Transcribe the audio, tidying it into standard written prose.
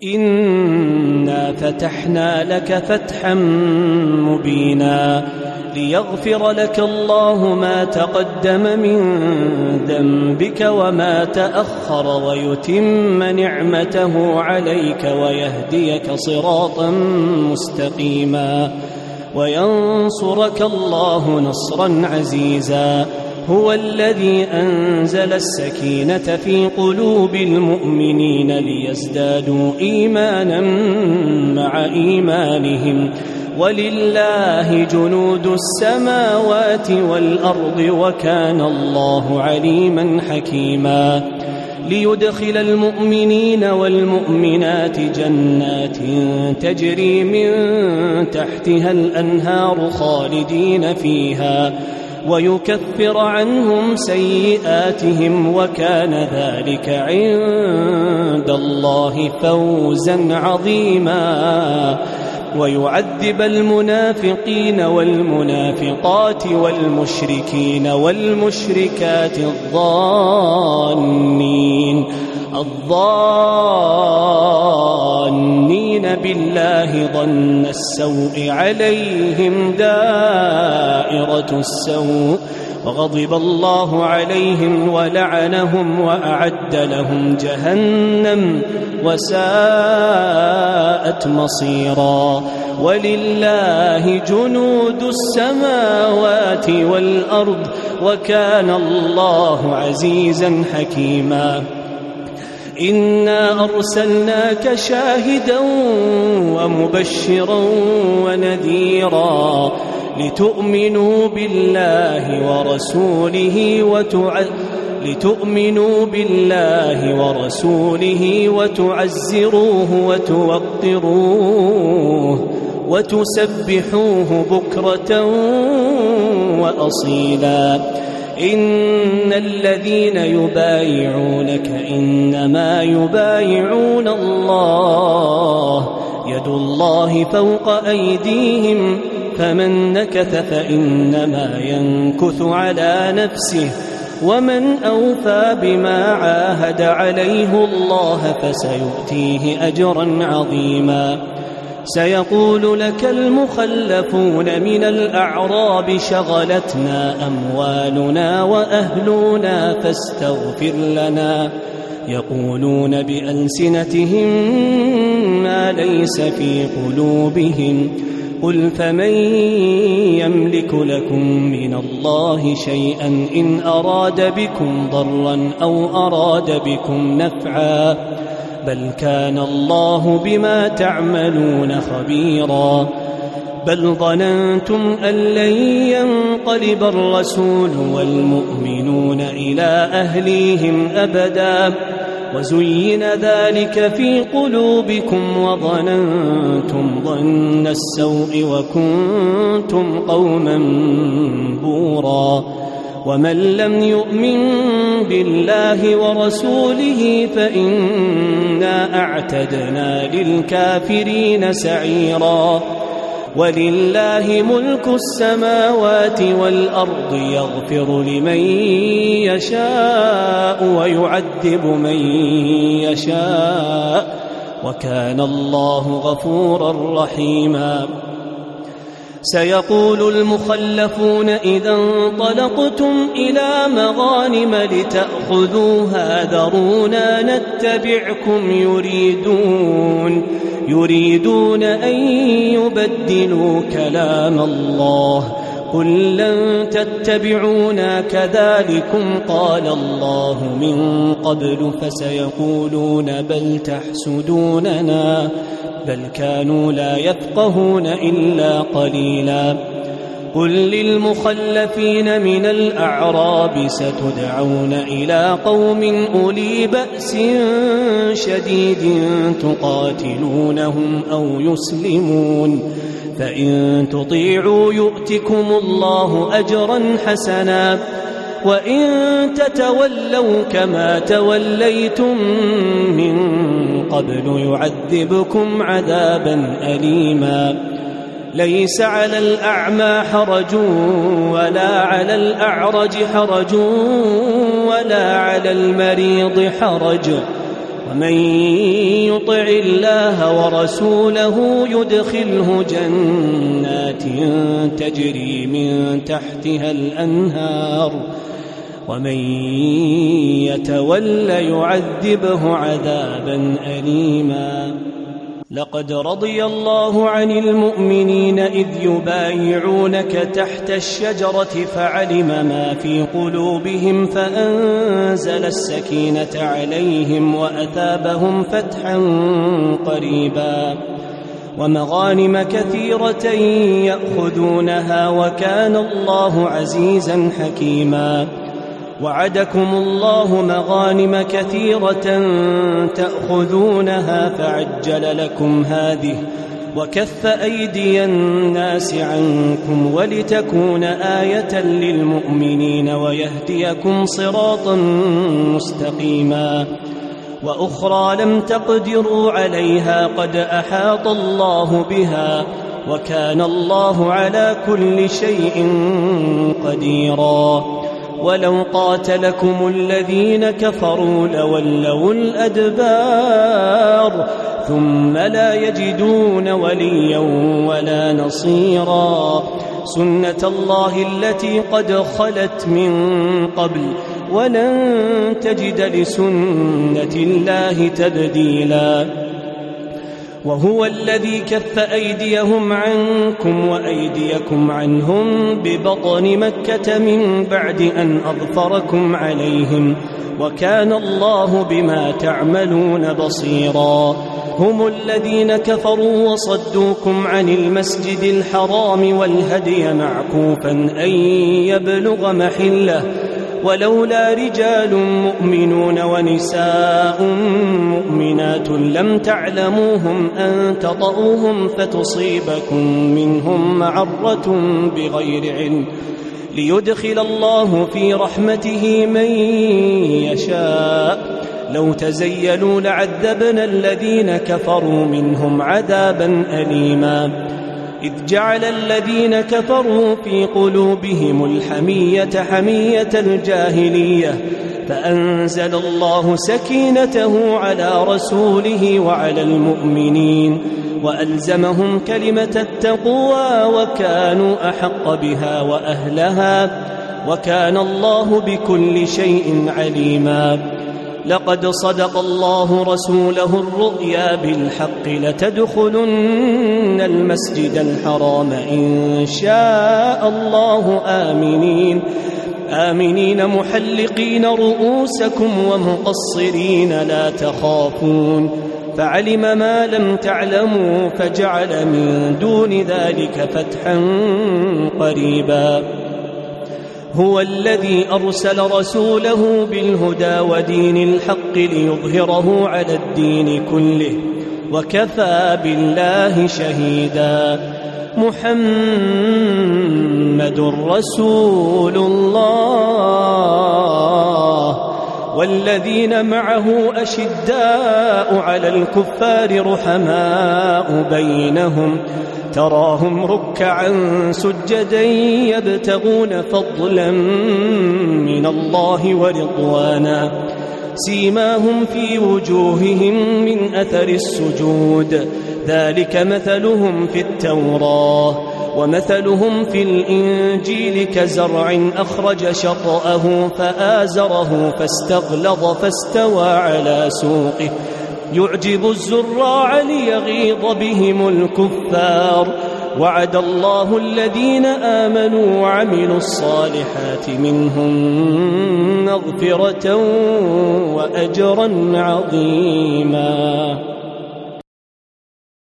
إنا فتحنا لك فتحا مبينا ليغفر لك الله ما تقدم من ذنبك وما تأخر ويتم نعمته عليك ويهديك صراطا مستقيما وينصرك الله نصرا عزيزا. هو الذي أنزل السكينة في قلوب المؤمنين ليزدادوا إيمانا مع إيمانهم ولله جنود السماوات والأرض وكان الله عليما حكيما. ليدخل المؤمنين والمؤمنات جنات تجري من تحتها الأنهار خالدين فيها ويكفر عنهم سيئاتهم وكان ذلك عند الله فوزا عظيما. ويعذب المنافقين والمنافقات والمشركين والمشركات الظانين بالله ظن السوء عليهم دائرة السوء وغضب الله عليهم ولعنهم وأعد لهم جهنم وساءت مصيرا. ولله جنود السماوات والأرض وكان الله عزيزا حكيما. إنا أرسلناك شاهدا ومبشرا ونذيرا لتؤمنوا بالله ورسوله وتعزروه وتوقروه وتسبحوه بكرة وأصيلا. إن الذين يبايعونك إنما يبايعون الله يد الله فوق أيديهم فمن نكث فإنما ينكث على نفسه ومن أوفى بما عاهد عليه الله فسيؤتيه أجرا عظيما. سيقول لك المخلفون من الأعراب شغلتنا أموالنا وأهلنا فاستغفر لنا يقولون بألسنتهم ما ليس في قلوبهم قل فمن يملك لكم من الله شيئا إن أراد بكم ضرا أو أراد بكم نفعا بل كان الله بما تعملون خبيرا. بل ظننتم أن لن ينقلب الرسول والمؤمنون إلى أهليهم أبدا وزين ذلك في قلوبكم وظننتم ظن السوء وكنتم قوما بورا. ومن لم يؤمن بالله ورسوله فإنا أعتدنا للكافرين سعيرا. ولله ملك السماوات والأرض يغفر لمن يشاء ويعذب من يشاء وكان الله غفورا رحيما. سيقول المخلفون إذا انطلقتم إلى مغانم لتأخذوها ذرونا نتبعكم يريدون أن يبدلوا كلام الله قل لن تتبعونا كذلكم قال الله من قبل فسيقولون بل تحسدوننا بل كانوا لا يفقهون إلا قليلا. قل للمخلفين من الأعراب ستدعون إلى قوم أولي بأس شديد تقاتلونهم أو يسلمون فإن تطيعوا يؤتكم الله أجرا حسنا وإن تتولوا كما توليتم من قبل يعذبكم عذابا أليما. ليس على الأعمى حرج ولا على الأعرج حرج ولا على المريض حرج ومن يطع الله ورسوله يدخله جنات تجري من تحتها الأنهار ومن يتول يعذبه عذابا أليما. لقد رضي الله عن المؤمنين إذ يبايعونك تحت الشجرة فعلم ما في قلوبهم فأنزل السكينة عليهم وأثابهم فتحا قريبا ومغانم كثيرة يأخذونها وكان الله عزيزا حكيما. وعدكم الله مغانم كثيرة تأخذونها فعجل لكم هذه وكف أيدي الناس عنكم ولتكون آية للمؤمنين ويهديكم صراطا مستقيما. وأخرى لم تقدروا عليها قد أحاط الله بها وكان الله على كل شيء قديرا. ولو قاتلكم الذين كفروا لولوا الأدبار ثم لا يجدون وليا ولا نصيرا. سنة الله التي قد خلت من قبل ولن تجد لسنة الله تبديلا. وهو الذي كف أيديهم عنكم وأيديكم عنهم ببطن مكة من بعد أن أظفركم عليهم وكان الله بما تعملون بصيرا. هم الذين كفروا وصدوكم عن المسجد الحرام والهدي معكوفا أن يبلغ محله ولولا رجال مؤمنون ونساء مؤمنات لم تعلموهم أن تطؤوهم فتصيبكم منهم معرة بغير علم ليدخل الله في رحمته من يشاء. لو تزيلوا لعذبنا الذين كفروا منهم عذابا أليما. إذ جعل الذين كفروا في قلوبهم الحمية حمية الجاهلية فأنزل الله سكينته على رسوله وعلى المؤمنين وألزمهم كلمة التقوى وكانوا أحق بها وأهلها وكان الله بكل شيء عليما. لقد صدق الله رسوله الرؤيا بالحق لتدخلن المسجد الحرام إن شاء الله آمنين محلقين رؤوسكم ومقصرين لا تخافون فعلم ما لم تعلموا فجعل من دون ذلك فتحا قريبا. هو الذي أرسل رسوله بالهدى ودين الحق ليظهره على الدين كله وكفى بالله شهيدا. محمد رسول الله والذين معه أشداء على الكفار رحماء بينهم تراهم ركعا سجدا يبتغون فضلا من الله ورضوانا سيماهم في وجوههم من أثر السجود ذلك مثلهم في التوراة ومثلهم في الإنجيل كزرع أخرج شطأه فآزره فاستغلظ فاستوى على سوقه يعجب الزراع ليغيظ بهم الكفار. وعد الله الذين آمنوا وعملوا الصالحات منهم مغفرة وأجرا عظيما.